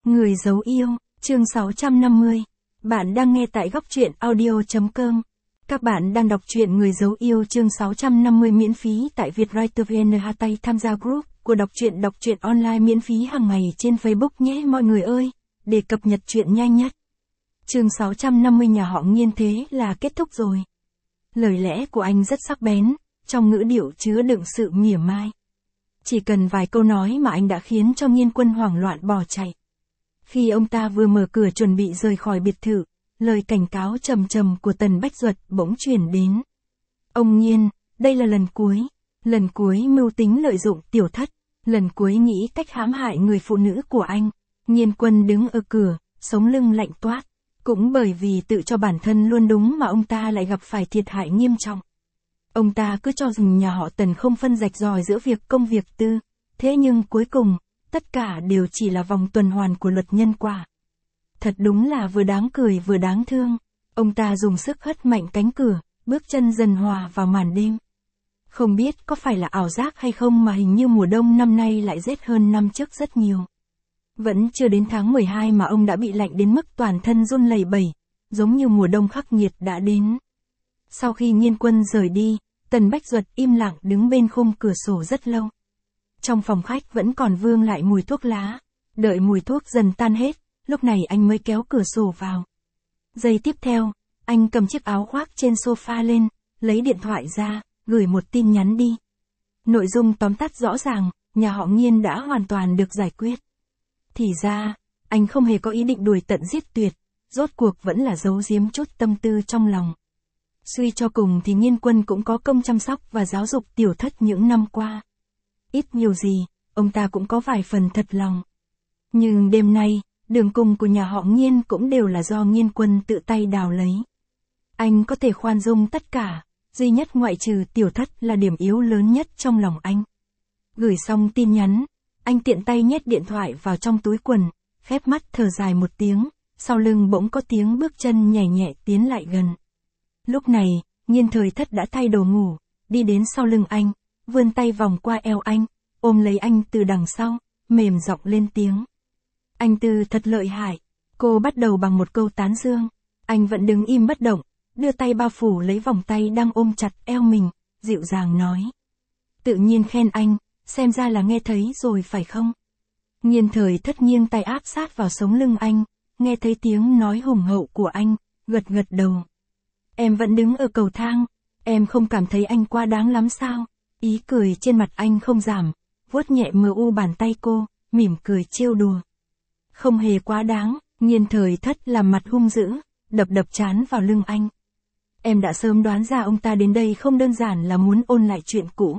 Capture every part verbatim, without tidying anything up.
Người giấu yêu, chương sáu trăm năm mươi. Bạn đang nghe tại góc truyện audio.com. Các bạn đang đọc truyện Người giấu yêu chương sáu trăm năm mươi miễn phí tại Vietwriter vê en. Tay tham gia group của đọc truyện đọc truyện online miễn phí hàng ngày trên Facebook nhé mọi người ơi, để cập nhật truyện nhanh nhất. Chương sáu trăm năm mươi nhà họ Nghiên thế là kết thúc rồi. Lời lẽ của anh rất sắc bén, trong ngữ điệu chứa đựng sự mỉa mai. Chỉ cần vài câu nói mà anh đã khiến cho Nghiên Quân hoảng loạn bỏ chạy. Khi ông ta vừa mở cửa chuẩn bị rời khỏi biệt thự, lời cảnh cáo trầm trầm của Tần Bách Duật bỗng truyền đến. Ông Nghiên, đây là lần cuối, lần cuối mưu tính lợi dụng tiểu thất, lần cuối nghĩ cách hãm hại người phụ nữ của anh. Nghiên Quân đứng ở cửa, sống lưng lạnh toát. Cũng bởi vì tự cho bản thân luôn đúng mà ông ta lại gặp phải thiệt hại nghiêm trọng. Ông ta cứ cho rằng nhà họ Tần không phân rạch ròi giữa việc công việc tư, thế nhưng cuối cùng, tất cả đều chỉ là vòng tuần hoàn của luật nhân quả. Thật đúng là vừa đáng cười vừa đáng thương. Ông ta dùng sức hất mạnh cánh cửa, bước chân dần hòa vào màn đêm. Không biết có phải là ảo giác hay không mà hình như mùa đông năm nay lại rét hơn năm trước rất nhiều. Vẫn chưa đến tháng mười hai mà ông đã bị lạnh đến mức toàn thân run lẩy bẩy, giống như mùa đông khắc nghiệt đã đến. Sau khi Nghiên Quân rời đi, Tần Bách Duật im lặng đứng bên khung cửa sổ rất lâu. Trong phòng khách vẫn còn vương lại mùi thuốc lá, đợi mùi thuốc dần tan hết, lúc này anh mới kéo cửa sổ vào. Giây tiếp theo, anh cầm chiếc áo khoác trên sofa lên, lấy điện thoại ra, gửi một tin nhắn đi. Nội dung tóm tắt rõ ràng, nhà họ Nghiên đã hoàn toàn được giải quyết. Thì ra, anh không hề có ý định đuổi tận giết tuyệt, rốt cuộc vẫn là giấu giếm chút tâm tư trong lòng. Suy cho cùng thì Nghiên Quân cũng có công chăm sóc và giáo dục tiểu thất những năm qua. Ít nhiều gì, ông ta cũng có vài phần thật lòng. Nhưng đêm nay, đường cùng của nhà họ Nghiên cũng đều là do Nghiên Quân tự tay đào lấy. Anh có thể khoan dung tất cả, duy nhất ngoại trừ tiểu thất là điểm yếu lớn nhất trong lòng anh. Gửi xong tin nhắn, anh tiện tay nhét điện thoại vào trong túi quần, khép mắt thở dài một tiếng, sau lưng bỗng có tiếng bước chân nhẹ nhẹ tiến lại gần. Lúc này, Nghiên Thời Thất đã thay đồ ngủ, đi đến sau lưng anh, vươn tay vòng qua eo anh, ôm lấy anh từ đằng sau, mềm giọng lên tiếng. Anh Tư thật lợi hại. Cô bắt đầu bằng một câu tán dương. Anh vẫn đứng im bất động, đưa tay bao phủ lấy vòng tay đang ôm chặt eo mình, dịu dàng nói. Tự nhiên khen anh, xem ra là nghe thấy rồi phải không? Nghiên Thời Thất nghiêng tay áp sát vào sống lưng anh, nghe thấy tiếng nói hùng hậu của anh, gật gật đầu. Em vẫn đứng ở cầu thang, em không cảm thấy anh quá đáng lắm sao? Ý cười trên mặt anh không giảm, vuốt nhẹ mờ u bàn tay cô, mỉm cười trêu đùa. Không hề quá đáng, Nghiên Thời Thất làm mặt hung dữ, đập đập trán vào lưng anh. Em đã sớm đoán ra ông ta đến đây không đơn giản là muốn ôn lại chuyện cũ.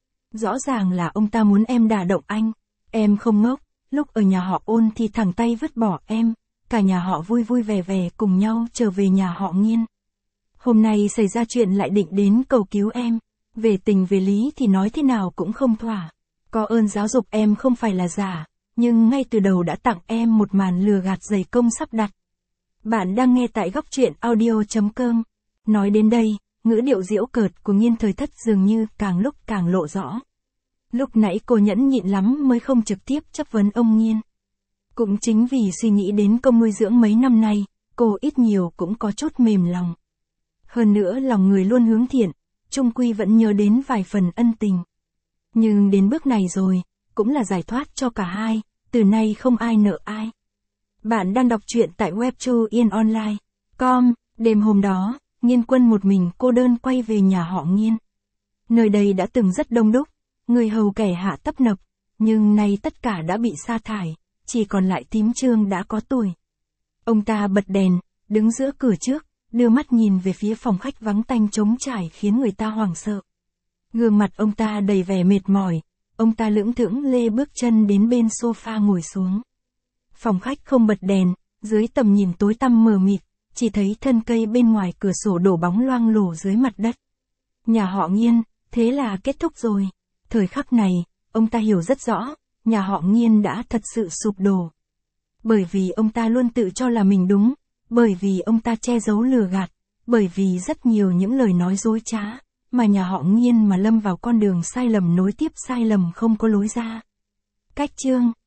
Rõ ràng là ông ta muốn em đả động anh. Em không ngốc, lúc ở nhà họ Ôn thì thẳng tay vứt bỏ em, cả nhà họ vui vui vẻ vẻ cùng nhau trở về nhà họ Nghiên. Hôm nay xảy ra chuyện lại định đến cầu cứu em. Về tình về lý thì nói thế nào cũng không thỏa. Có ơn giáo dục em không phải là giả, nhưng ngay từ đầu đã tặng em một màn lừa gạt dày công sắp đặt. Bạn đang nghe tại góc truyện audio.com. Nói đến đây, ngữ điệu giễu cợt của Nghiên Thời Thất dường như càng lúc càng lộ rõ. Lúc nãy cô nhẫn nhịn lắm mới không trực tiếp chất vấn ông Nghiên. Cũng chính vì suy nghĩ đến công nuôi dưỡng mấy năm nay, cô ít nhiều cũng có chút mềm lòng. Hơn nữa lòng người luôn hướng thiện, chung quy vẫn nhớ đến vài phần ân tình. Nhưng đến bước này rồi, cũng là giải thoát cho cả hai, từ nay không ai nợ ai. Bạn đang đọc truyện tại web yên online chấm com. Đêm hôm đó, Nghiên Quân một mình cô đơn quay về nhà họ Nghiên. Nơi đây đã từng rất đông đúc, người hầu kẻ hạ tấp nập, nhưng nay tất cả đã bị sa thải, chỉ còn lại Tím Trương đã có tuổi. Ông ta bật đèn, đứng giữa cửa trước, đưa mắt nhìn về phía phòng khách vắng tanh trống trải khiến người ta hoảng sợ. Gương mặt ông ta đầy vẻ mệt mỏi, ông ta lững thững lê bước chân đến bên sofa ngồi xuống. Phòng khách không bật đèn, dưới tầm nhìn tối tăm mờ mịt, chỉ thấy thân cây bên ngoài cửa sổ đổ bóng loang lổ dưới mặt đất. Nhà họ Nghiên, thế là kết thúc rồi. Thời khắc này, ông ta hiểu rất rõ, nhà họ Nghiên đã thật sự sụp đổ. Bởi vì ông ta luôn tự cho là mình đúng, bởi vì ông ta che giấu lừa gạt, bởi vì rất nhiều những lời nói dối trá, mà nhà họ Nghiên mà lâm vào con đường sai lầm nối tiếp sai lầm không có lối ra. Cách chương